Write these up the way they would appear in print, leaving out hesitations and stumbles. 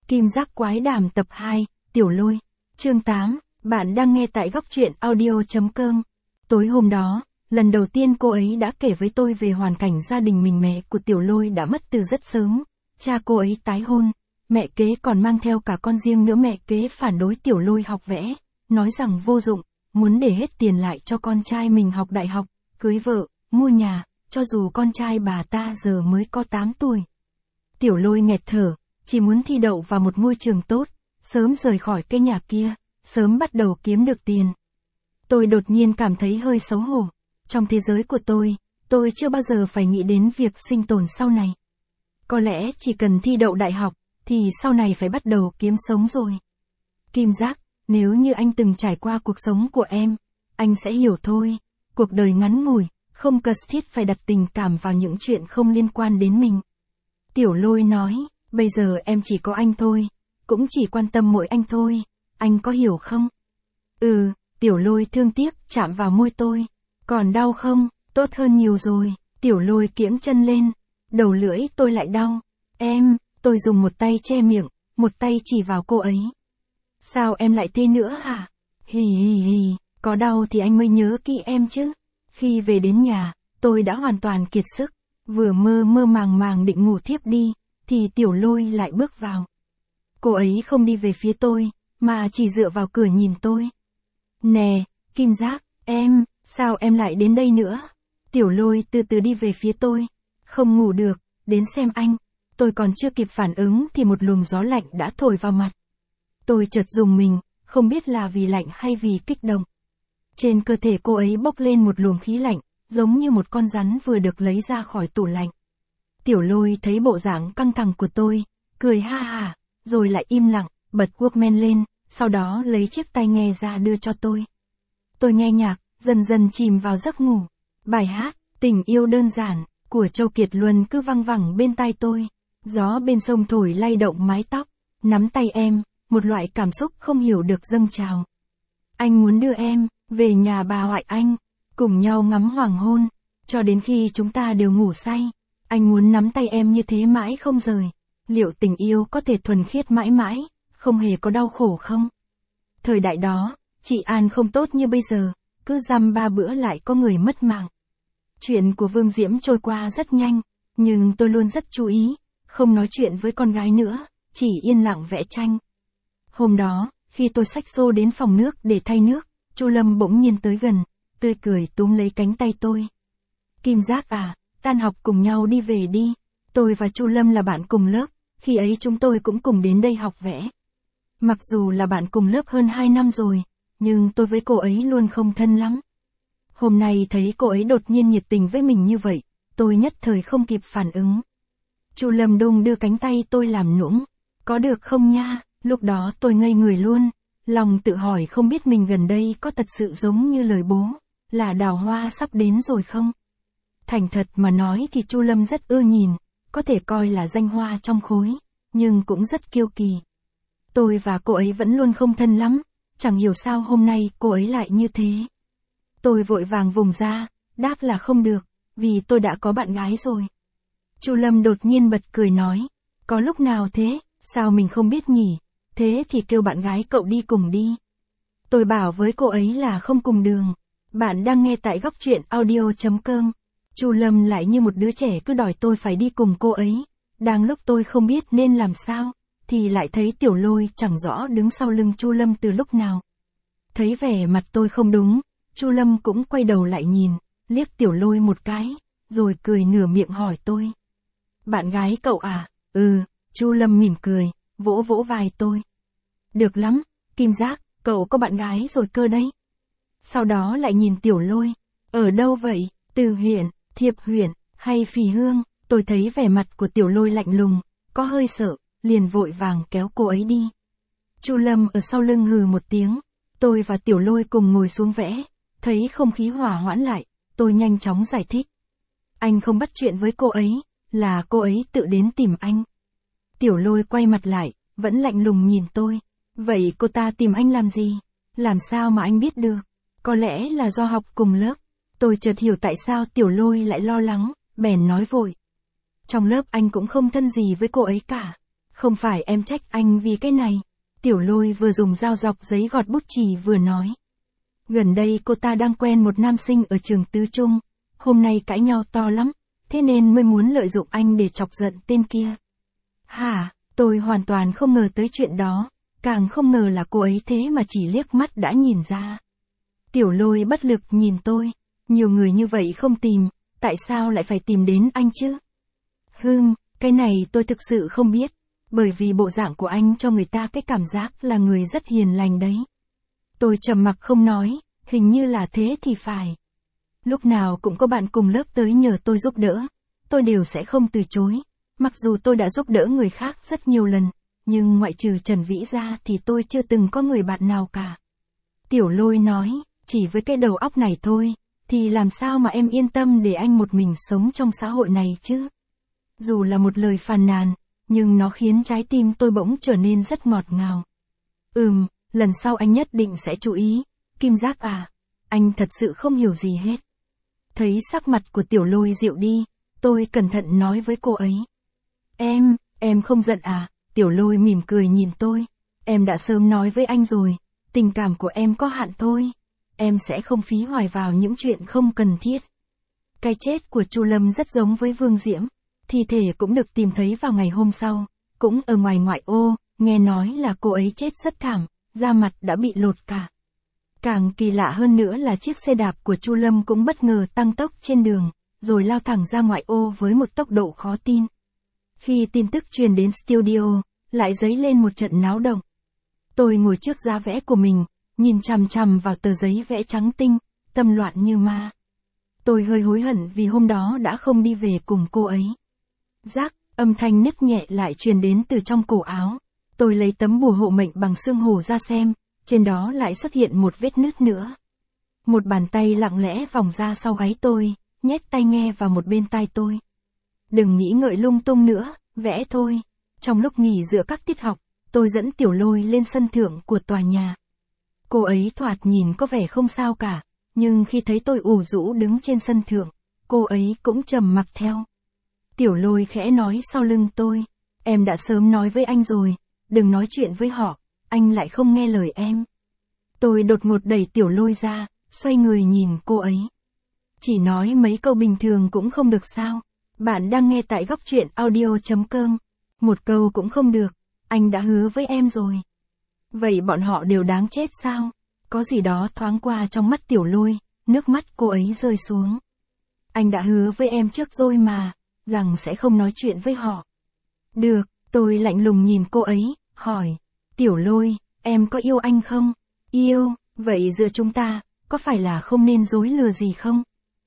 Kim Giác Quái Đàm tập 2, Tiểu Lôi, chương 8, bạn đang nghe tại góc truyện audio.com. Tối hôm đó, lần đầu tiên cô ấy đã kể với tôi về hoàn cảnh gia đình mình. Mẹ của Tiểu Lôi đã mất từ rất sớm, cha cô ấy tái hôn, mẹ kế còn mang theo cả con riêng nữa. Mẹ kế phản đối Tiểu Lôi học vẽ, nói rằng vô dụng, muốn để hết tiền lại cho con trai mình học đại học, cưới vợ, mua nhà, cho dù con trai bà ta giờ mới có 8 tuổi. Tiểu Lôi nghẹt thở, chỉ muốn thi đậu vào một ngôi trường tốt, sớm rời khỏi cái nhà kia, sớm bắt đầu kiếm được tiền. Tôi đột nhiên cảm thấy hơi xấu hổ. Trong thế giới của tôi chưa bao giờ phải nghĩ đến việc sinh tồn sau này. Có lẽ chỉ cần thi đậu đại học, thì sau này phải bắt đầu kiếm sống rồi. Kim Giác, nếu như anh từng trải qua cuộc sống của em, anh sẽ hiểu thôi. Cuộc đời ngắn ngủi, không cần thiết phải đặt tình cảm vào những chuyện không liên quan đến mình. Tiểu Lôi nói, bây giờ em chỉ có anh thôi, cũng chỉ quan tâm mỗi anh thôi, anh có hiểu không? Tiểu Lôi thương tiếc chạm vào môi tôi. Còn đau không? Tốt hơn nhiều rồi. Tiểu Lôi kiễng chân lên. Đầu lưỡi tôi lại đau. Tôi dùng một tay che miệng, một tay chỉ vào cô ấy. Sao em lại thế nữa hả? Hì hì hì, có đau thì anh mới nhớ kỹ em chứ. Khi về đến nhà, tôi đã hoàn toàn kiệt sức. Vừa mơ mơ màng định ngủ thiếp đi, thì Tiểu Lôi lại bước vào. Cô ấy không đi về phía tôi, mà chỉ dựa vào cửa nhìn tôi. Nè, Kim Giác, sao em lại đến đây nữa? Tiểu Lôi từ từ đi về phía tôi. Không ngủ được, đến xem anh. Tôi còn chưa kịp phản ứng thì một luồng gió lạnh đã thổi vào mặt. Tôi chợt rùng mình, không biết là vì lạnh hay vì kích động. Trên cơ thể cô ấy bốc lên một luồng khí lạnh, giống như một con rắn vừa được lấy ra khỏi tủ lạnh. Tiểu Lôi thấy bộ dạng căng thẳng của tôi, cười ha ha, rồi lại im lặng, bật Walkman lên, sau đó lấy chiếc tai nghe ra đưa cho tôi. Tôi nghe nhạc, dần dần chìm vào giấc ngủ. Bài hát, Tình Yêu Đơn Giản, của Châu Kiệt Luân cứ văng vẳng bên tai tôi. Gió bên sông thổi lay động mái tóc, nắm tay em, một loại cảm xúc không hiểu được dâng trào. Anh muốn đưa em về nhà bà ngoại anh, cùng nhau ngắm hoàng hôn, cho đến khi chúng ta đều ngủ say. Anh muốn nắm tay em như thế mãi không rời. Liệu tình yêu có thể thuần khiết mãi mãi, không hề có đau khổ không? Thời đại đó, trị an không tốt như bây giờ, cứ dăm 3 bữa lại có người mất mạng. Chuyện của Vương Diễm trôi qua rất nhanh, nhưng tôi luôn rất chú ý, không nói chuyện với con gái nữa, chỉ yên lặng vẽ tranh. Hôm đó, khi tôi xách xô đến phòng nước để thay nước, Chu Lâm bỗng nhiên tới gần, tươi cười túm lấy cánh tay tôi. Kim Giác à, tan học cùng nhau đi về đi. Tôi và Chu Lâm là bạn cùng lớp, khi ấy chúng tôi cũng cùng đến đây học vẽ. Mặc dù là bạn cùng lớp hơn 2 năm rồi, nhưng tôi với cô ấy luôn không thân lắm. Hôm nay thấy cô ấy đột nhiên nhiệt tình với mình như vậy, tôi nhất thời không kịp phản ứng. Chu Lâm đung đưa cánh tay tôi làm nũng. Có được không nha? Lúc đó tôi ngây người luôn, lòng tự hỏi không biết mình gần đây có thật sự giống như lời bố, là đào hoa sắp đến rồi không? Thành thật mà nói thì Chu Lâm rất ưa nhìn, có thể coi là danh hoa trong khối, nhưng cũng rất kiêu kỳ. Tôi và cô ấy vẫn luôn không thân lắm, chẳng hiểu sao hôm nay cô ấy lại như thế. Tôi vội vàng vùng ra, đáp là không được, vì tôi đã có bạn gái rồi. Chu Lâm đột nhiên bật cười nói, có lúc nào thế, sao mình không biết nhỉ, thế thì kêu bạn gái cậu đi cùng đi. Tôi bảo với cô ấy là không cùng đường. Bạn đang nghe tại góc truyện audio.com. Chu Lâm lại như một đứa trẻ cứ đòi tôi phải đi cùng cô ấy. Đang lúc tôi không biết nên làm sao, thì lại thấy Tiểu Lôi chẳng rõ đứng sau lưng Chu Lâm từ lúc nào. Thấy vẻ mặt tôi không đúng, Chu Lâm cũng quay đầu lại nhìn, liếc Tiểu Lôi một cái, rồi cười nửa miệng hỏi tôi. Bạn gái cậu à? Chu Lâm mỉm cười, vỗ vỗ vai tôi. Được lắm, Kim Giác, cậu có bạn gái rồi cơ đấy. Sau đó lại nhìn Tiểu Lôi. Ở đâu vậy? Từ huyện, Thiệp huyện, hay Phì Hương? Tôi thấy vẻ mặt của Tiểu Lôi lạnh lùng, có hơi sợ, liền vội vàng kéo cô ấy đi. Chu Lâm ở sau lưng hừ một tiếng. Tôi và Tiểu Lôi cùng ngồi xuống vẽ. Thấy không khí hòa hoãn lại, tôi nhanh chóng giải thích. Anh không bắt chuyện với cô ấy, là cô ấy tự đến tìm anh. Tiểu Lôi quay mặt lại, vẫn lạnh lùng nhìn tôi. Vậy cô ta tìm anh làm gì? Làm sao mà anh biết được? Có lẽ là do học cùng lớp. Tôi chợt hiểu tại sao Tiểu Lôi lại lo lắng, bèn nói vội. Trong lớp anh cũng không thân gì với cô ấy cả. Không phải em trách anh vì cái này. Tiểu Lôi vừa dùng dao dọc giấy gọt bút chì vừa nói. Gần đây cô ta đang quen một nam sinh ở trường tứ trung. Hôm nay cãi nhau to lắm, thế nên mới muốn lợi dụng anh để chọc giận tên kia. Hả, tôi hoàn toàn không ngờ tới chuyện đó, càng không ngờ là cô ấy thế mà chỉ liếc mắt đã nhìn ra. Tiểu Lôi bất lực nhìn tôi, nhiều người như vậy không tìm, tại sao lại phải tìm đến anh chứ? Cái này tôi thực sự không biết, bởi vì bộ dạng của anh cho người ta cái cảm giác là người rất hiền lành đấy. Tôi trầm mặc không nói, hình như là thế thì phải. Lúc nào cũng có bạn cùng lớp tới nhờ tôi giúp đỡ, tôi đều sẽ không từ chối. Mặc dù tôi đã giúp đỡ người khác rất nhiều lần, nhưng ngoại trừ Trần Vĩ ra thì tôi chưa từng có người bạn nào cả. Tiểu Lôi nói, chỉ với cái đầu óc này thôi, thì làm sao mà em yên tâm để anh một mình sống trong xã hội này chứ? Dù là một lời phàn nàn, nhưng nó khiến trái tim tôi bỗng trở nên rất ngọt ngào. Lần sau anh nhất định sẽ chú ý. Kim Giác à, anh thật sự không hiểu gì hết. Thấy sắc mặt của Tiểu Lôi dịu đi, tôi cẩn thận nói với cô ấy. Em không giận à? Tiểu Lôi mỉm cười nhìn tôi. Em đã sớm nói với anh rồi, tình cảm của em có hạn thôi. Em sẽ không phí hoài vào những chuyện không cần thiết. Cái chết của Chu Lâm rất giống với Vương Diễm. Thi thể cũng được tìm thấy vào ngày hôm sau, cũng ở ngoài ngoại ô, nghe nói là cô ấy chết rất thảm, da mặt đã bị lột cả. Càng kỳ lạ hơn nữa là chiếc xe đạp của Chu Lâm cũng bất ngờ tăng tốc trên đường, rồi lao thẳng ra ngoại ô với một tốc độ khó tin. Khi tin tức truyền đến studio, lại dấy lên một trận náo động. Tôi ngồi trước giá vẽ của mình, nhìn chằm chằm vào tờ giấy vẽ trắng tinh, tâm loạn như ma. Tôi hơi hối hận vì hôm đó đã không đi về cùng cô ấy. Rác, âm thanh nứt nhẹ lại truyền đến từ trong cổ áo. Tôi lấy tấm bùa hộ mệnh bằng xương hổ ra xem, trên đó lại xuất hiện một vết nứt nữa. Một bàn tay lặng lẽ vòng ra sau gáy tôi, nhét tai nghe vào một bên tai tôi. Đừng nghĩ ngợi lung tung nữa, vẽ thôi. Trong lúc nghỉ giữa các tiết học, tôi dẫn Tiểu Lôi lên sân thượng của tòa nhà. Cô ấy thoạt nhìn có vẻ không sao cả, nhưng khi thấy tôi ủ rũ đứng trên sân thượng, cô ấy cũng trầm mặc theo. Tiểu Lôi khẽ nói sau lưng tôi, em đã sớm nói với anh rồi, đừng nói chuyện với họ, anh lại không nghe lời em. Tôi đột ngột đẩy Tiểu Lôi ra, xoay người nhìn cô ấy. Chỉ nói mấy câu bình thường cũng không được sao? Bạn đang nghe tại góc truyện audio.com. Một câu cũng không được, anh đã hứa với em rồi. Vậy bọn họ đều đáng chết sao? Có gì đó thoáng qua trong mắt Tiểu Lôi, nước mắt cô ấy rơi xuống. Anh đã hứa với em trước rồi mà, rằng sẽ không nói chuyện với họ. Được, tôi lạnh lùng nhìn cô ấy, hỏi. Tiểu Lôi, em có yêu anh không? Yêu, vậy giữa chúng ta, có phải là không nên dối lừa gì không?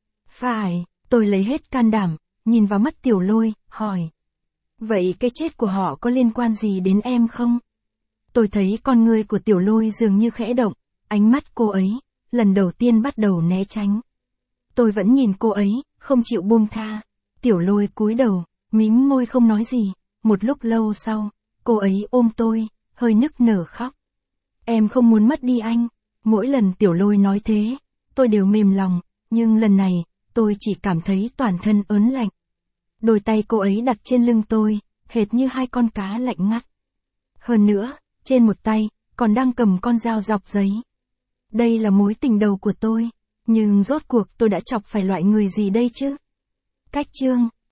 Phải, tôi lấy hết can đảm, nhìn vào mắt Tiểu Lôi, hỏi. Vậy cái chết của họ có liên quan gì đến em không? Tôi thấy con người của Tiểu Lôi dường như khẽ động, ánh mắt cô ấy, lần đầu tiên bắt đầu né tránh. Tôi vẫn nhìn cô ấy, không chịu buông tha. Tiểu Lôi cúi đầu, mím môi không nói gì. Một lúc lâu sau, cô ấy ôm tôi, hơi nức nở khóc. Em không muốn mất đi anh. Mỗi lần Tiểu Lôi nói thế, tôi đều mềm lòng, nhưng lần này, tôi chỉ cảm thấy toàn thân ớn lạnh. Đôi tay cô ấy đặt trên lưng tôi, hệt như hai con cá lạnh ngắt. Hơn nữa, trên một tay, còn đang cầm con dao dọc giấy. Đây là mối tình đầu của tôi, nhưng rốt cuộc tôi đã chọc phải loại người gì đây chứ? Cách chương